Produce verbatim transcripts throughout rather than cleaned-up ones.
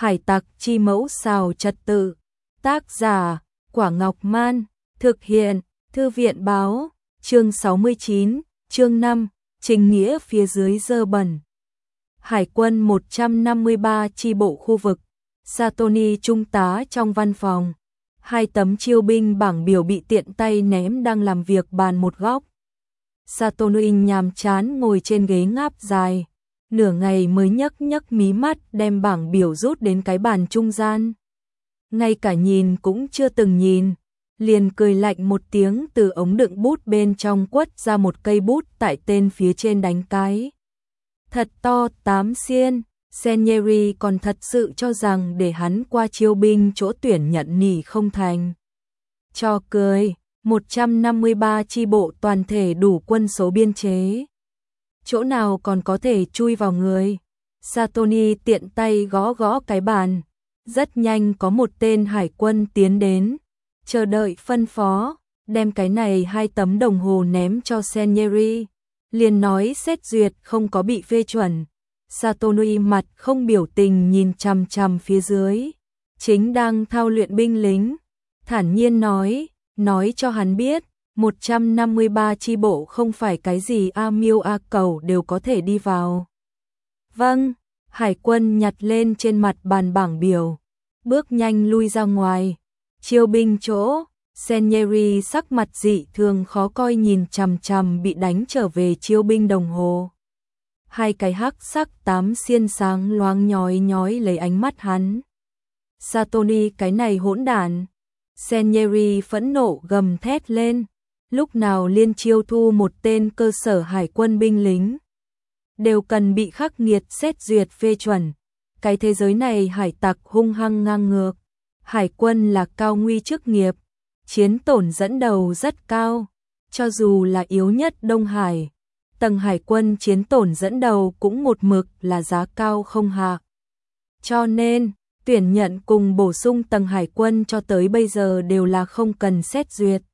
Hải tặc chi mẫu xào trật tự. Tác giả, Quả Ngọc Man. Thực hiện, Thư viện báo. Chương sáu mươi chín, chương năm, Trình nghĩa phía dưới dơ bẩn. Hải quân một trăm năm mươi ba chi bộ khu vực. Satoni trung tá trong văn phòng. Hai tấm chiêu binh bảng biểu bị tiện tay ném đang làm việc bàn một góc. Satoni nhàm chán ngồi trên ghế ngáp dài. Nửa ngày mới nhấc nhấc mí mắt đem bảng biểu rút đến cái bàn trung gian. Ngay cả nhìn cũng chưa từng nhìn. Liền cười lạnh một tiếng từ ống đựng bút bên trong quất ra một cây bút tại tên phía trên đánh cái. Thật to, tám xiên. Senieri còn thật sự cho rằng để hắn qua chiêu binh chỗ tuyển nhận nỉ không thành. Cho cười, một trăm năm mươi ba chi bộ toàn thể đủ quân số biên chế. Chỗ nào còn có thể chui vào người. Satoni tiện tay gõ gõ cái bàn. Rất nhanh có một tên hải quân tiến đến. Chờ đợi phân phó, đem cái này hai tấm đồng hồ ném cho Senieri. Liền nói xét duyệt không có bị phê chuẩn. Satoni mặt không biểu tình nhìn chằm chằm phía dưới. Chính đang thao luyện binh lính. Thản nhiên nói, nói cho hắn biết, một trăm năm mươi ba chi bộ không phải cái gì a miêu a cầu đều có thể đi vào. Vâng, hải quân nhặt lên trên mặt bàn bảng biểu. Bước nhanh lui ra ngoài. Chiêu binh chỗ, Senieri sắc mặt dị thường khó coi nhìn chằm chằm bị đánh trở về chiêu binh đồng hồ. Hai cái hắc sắc tám xiên sáng loáng nhói nhói lấy ánh mắt hắn. Satoni cái này hỗn đản. Senieri phẫn nộ gầm thét lên. Lúc nào liên chiêu thu một tên cơ sở hải quân binh lính. Đều cần bị khắc nghiệt xét duyệt phê chuẩn. Cái thế giới này hải tặc hung hăng ngang ngược. Hải quân là cao nguy chức nghiệp. Chiến tổn dẫn đầu rất cao. Cho dù là yếu nhất Đông Hải. Tầng hải quân chiến tổn dẫn đầu cũng một mực là giá cao không hạ. Cho nên, tuyển nhận cùng bổ sung tầng hải quân cho tới bây giờ đều là không cần xét duyệt.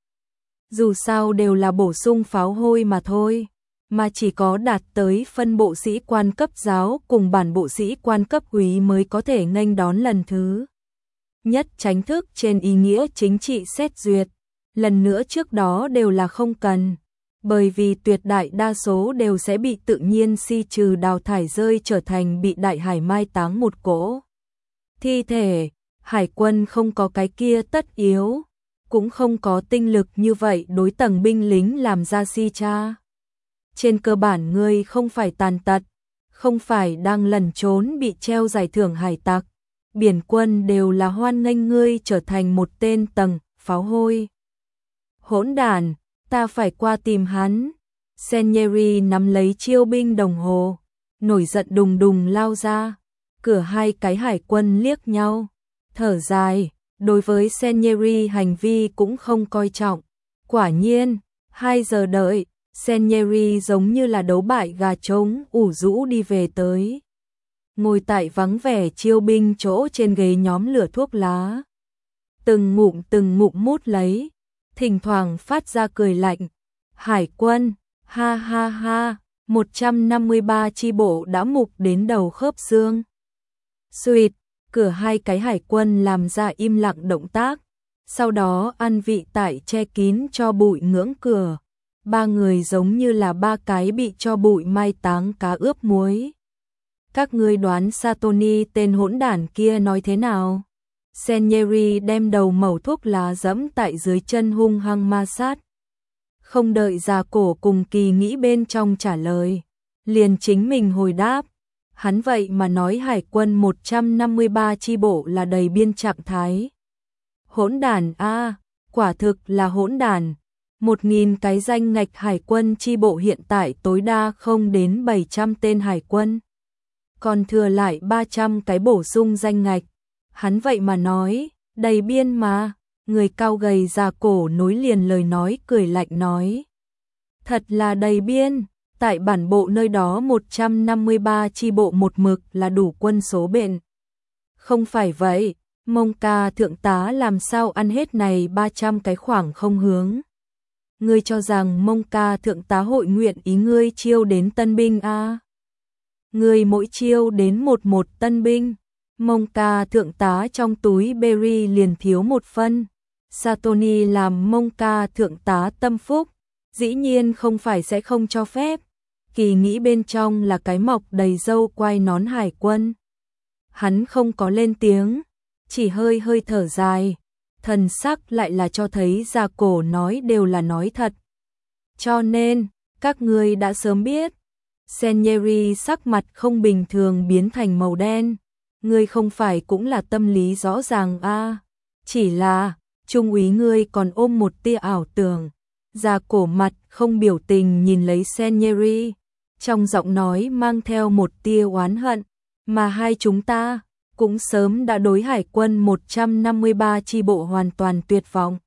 Dù sao đều là bổ sung pháo hôi mà thôi, mà chỉ có đạt tới phân bộ sĩ quan cấp giáo cùng bản bộ sĩ quan cấp úy mới có thể nghênh đón lần thứ nhất chính thức trên ý nghĩa chính trị xét duyệt. Lần nữa trước đó đều là không cần. Bởi vì tuyệt đại đa số đều sẽ bị tự nhiên si trừ đào thải rơi trở thành bị đại hải mai táng một cỗ thi thể. Hải quân không có cái kia tất yếu, cũng không có tinh lực như vậy đối tầng binh lính làm ra si cha. Trên cơ bản ngươi không phải tàn tật, không phải đang lẩn trốn bị treo giải thưởng hải tặc, biển quân đều là hoan nghênh ngươi trở thành một tên tầng pháo hôi. Hỗn đản, ta phải qua tìm hắn. Senieri nắm lấy chiêu binh đồng hồ, nổi giận đùng đùng lao ra. Cửa hai cái hải quân liếc nhau, thở dài, đối với Senieri hành vi cũng không coi trọng. Quả nhiên, hai giờ đợi, Senieri giống như là đấu bại gà trống ủ rũ đi về tới. Ngồi tại vắng vẻ chiêu binh chỗ trên ghế nhóm lửa thuốc lá. Từng ngụm từng ngụm mút lấy. Thỉnh thoảng phát ra cười lạnh. Hải quân, ha ha ha, một trăm năm mươi ba chi bộ đã mục đến đầu khớp xương. Xuyệt, cửa hai cái hải quân làm ra im lặng động tác. Sau đó ăn vị tại che kín cho bụi ngưỡng cửa. Ba người giống như là ba cái bị cho bụi mai táng cá ướp muối. Các ngươi đoán Satoni tên hỗn đản kia nói thế nào? Senieri đem đầu mẩu thuốc lá dẫm tại dưới chân hung hăng ma sát. Không đợi già cổ cùng kỳ nghĩ bên trong trả lời. Liền chính mình hồi đáp. Hắn vậy mà nói hải quân một trăm năm mươi ba chi bộ là đầy biên trạng thái. Hỗn đản a, quả thực là hỗn đản. Một nghìn cái danh ngạch hải quân chi bộ hiện tại tối đa không đến bảy trăm tên hải quân. Còn thừa lại ba trăm cái bổ sung danh ngạch. Hắn vậy mà nói, đầy biên mà. Người cao gầy già cổ nối liền lời nói cười lạnh nói. Thật là đầy biên, tại bản bộ nơi đó một trăm năm mươi ba chi bộ một mực là đủ quân số bện. Không phải vậy, Mông ca thượng tá làm sao ăn hết này ba trăm cái khoảng không hướng. Ngươi cho rằng Mông ca thượng tá hội nguyện ý ngươi chiêu đến tân binh a? Ngươi mỗi chiêu đến một một tân binh, Monka thượng tá trong túi Berry liền thiếu một phân. Satoni làm Monka thượng tá tâm phúc, dĩ nhiên không phải sẽ không cho phép. Kỳ nghĩ bên trong là cái mọc đầy râu quai nón hải quân. Hắn không có lên tiếng, chỉ hơi hơi thở dài, thần sắc lại là cho thấy Gia Cổ nói đều là nói thật. Cho nên, các ngươi đã sớm biết. Senieri sắc mặt không bình thường biến thành màu đen. Ngươi không phải cũng là tâm lý rõ ràng a? À, chỉ là, trung úy ngươi còn ôm một tia ảo tưởng. Gia Cổ mặt không biểu tình nhìn lấy Senieri, trong giọng nói mang theo một tia oán hận, mà hai chúng ta cũng sớm đã đối hải quân một trăm năm mươi ba chi bộ hoàn toàn tuyệt vọng.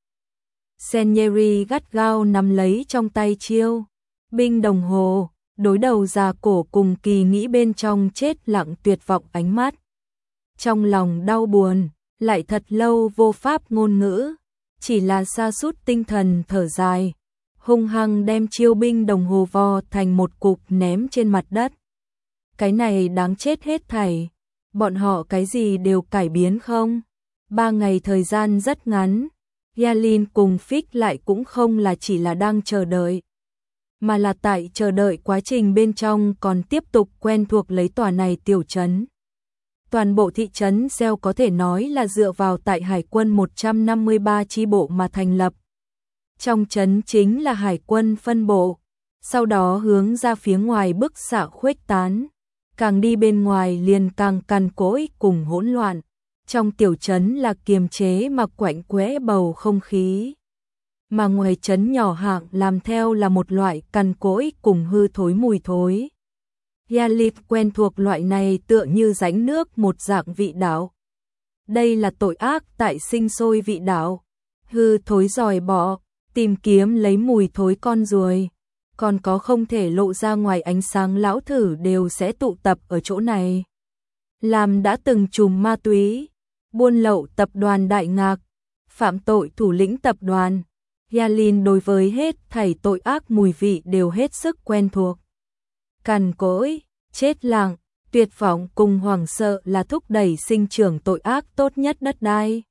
Senieri gắt gao nắm lấy trong tay chiêu binh đồng hồ, đối đầu Gia Cổ cùng Kỳ nghĩ bên trong chết lặng tuyệt vọng ánh mắt. Trong lòng đau buồn, lại thật lâu vô pháp ngôn ngữ, chỉ là sa sút tinh thần thở dài, hung hăng đem chiêu binh đồng hồ vò thành một cục ném trên mặt đất. Cái này đáng chết hết thảy, bọn họ cái gì đều cải biến không? Ba ngày thời gian rất ngắn, Yalin cùng Fix lại cũng không là chỉ là đang chờ đợi, mà là tại chờ đợi quá trình bên trong còn tiếp tục quen thuộc lấy tòa này tiểu trấn. Toàn bộ thị trấn Seo có thể nói là dựa vào tại hải quân một trăm năm mươi ba chi bộ mà thành lập. Trong trấn chính là hải quân phân bộ, sau đó hướng ra phía ngoài bức xạ khuếch tán, càng đi bên ngoài liền càng cằn cỗi cùng hỗn loạn. Trong tiểu trấn là kiềm chế mà quạnh quẽ bầu không khí, mà ngoài trấn nhỏ hạng làm theo là một loại cằn cỗi cùng hư thối mùi thối. Yalit quen thuộc loại này tựa như rãnh nước một dạng vị đạo. Đây là tội ác tại sinh sôi vị đạo, hư thối dòi bọ, tìm kiếm lấy mùi thối con ruồi, còn có không thể lộ ra ngoài ánh sáng lão thử đều sẽ tụ tập ở chỗ này. Làm đã từng trùm ma túy, buôn lậu tập đoàn Đại Ngạc, phạm tội thủ lĩnh tập đoàn, Yalin đối với hết thảy tội ác mùi vị đều hết sức quen thuộc. Cằn cỗi, chết lặng, tuyệt vọng cùng hoảng sợ là thúc đẩy sinh trưởng tội ác tốt nhất đất đai.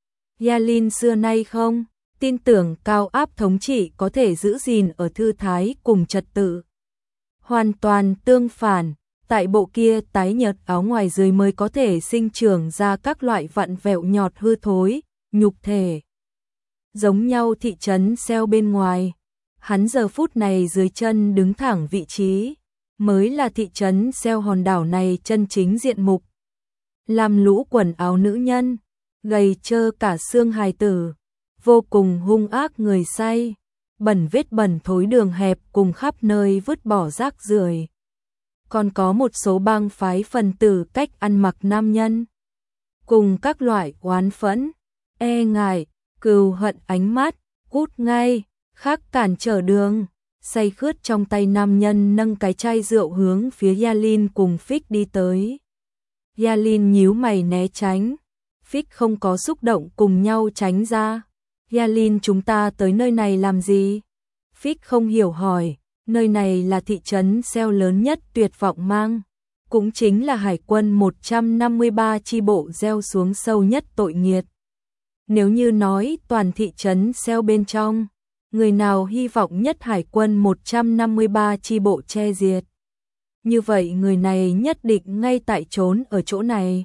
Yalin xưa nay không tin tưởng cao áp thống trị có thể giữ gìn ở thư thái cùng trật tự. Hoàn toàn tương phản, tại bộ kia tái nhợt áo ngoài dưới mới có thể sinh trưởng ra các loại vặn vẹo nhọt hư thối, nhục thể. Giống nhau thị trấn Seo bên ngoài, hắn giờ phút này dưới chân đứng thẳng vị trí, mới là thị trấn Seo hòn đảo này chân chính diện mục. Làm lũ quần áo nữ nhân, gầy trơ cả xương hài tử, vô cùng hung ác người say, bẩn vết bẩn thối đường hẹp cùng khắp nơi vứt bỏ rác rưởi. Còn có một số bang phái phần tử cách ăn mặc nam nhân, cùng các loại oán phẫn, e ngại, cừu hận ánh mắt, cút ngay, khác cản trở đường. Say khướt trong tay nam nhân nâng cái chai rượu hướng phía Yalin cùng Fix đi tới. Yalin nhíu mày né tránh, Fix không có xúc động cùng nhau tránh ra. Yalin, chúng ta tới nơi này làm gì? Fix không hiểu hỏi, nơi này là thị trấn Seo lớn nhất tuyệt vọng mang, cũng chính là hải quân một trăm năm mươi ba chi bộ gieo xuống sâu nhất tội nghiệt. Nếu như nói toàn thị trấn Seo bên trong, người nào hy vọng nhất hải quân một trăm năm mươi ba chi bộ che diệt, như vậy người này nhất định ngay tại trốn ở chỗ này.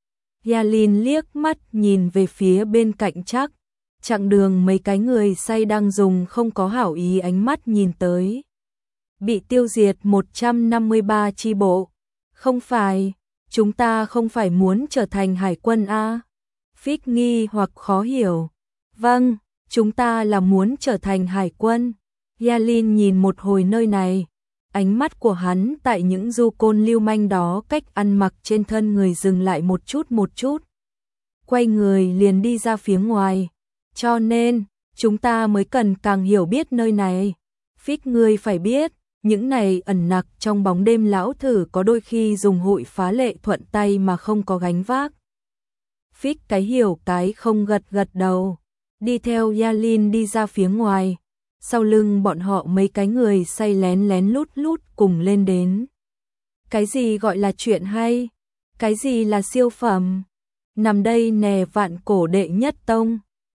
Yalin liếc mắt nhìn về phía bên cạnh chắc, chặng đường mấy cái người say đang dùng không có hảo ý ánh mắt nhìn tới. Bị tiêu diệt một trăm năm mươi ba chi bộ. Không phải, chúng ta không phải muốn trở thành hải quân a? Fix nghi hoặc khó hiểu. Vâng, chúng ta là muốn trở thành hải quân. Yalin nhìn một hồi nơi này, ánh mắt của hắn tại những du côn lưu manh đó cách ăn mặc trên thân người dừng lại một chút một chút. Quay người liền đi ra phía ngoài. Cho nên, chúng ta mới cần càng hiểu biết nơi này. Fix, ngươi phải biết, những này ẩn nặc trong bóng đêm lão thử có đôi khi dùng hội phá lệ thuận tay mà không có gánh vác. Fix cái hiểu cái không gật gật đầu, đi theo Yalin đi ra phía ngoài. Sau lưng bọn họ mấy cái người say lén lén lút lút cùng lên đến. Cái gì gọi là chuyện hay? Cái gì là siêu phẩm? Nằm đây nè vạn cổ đệ nhất tông.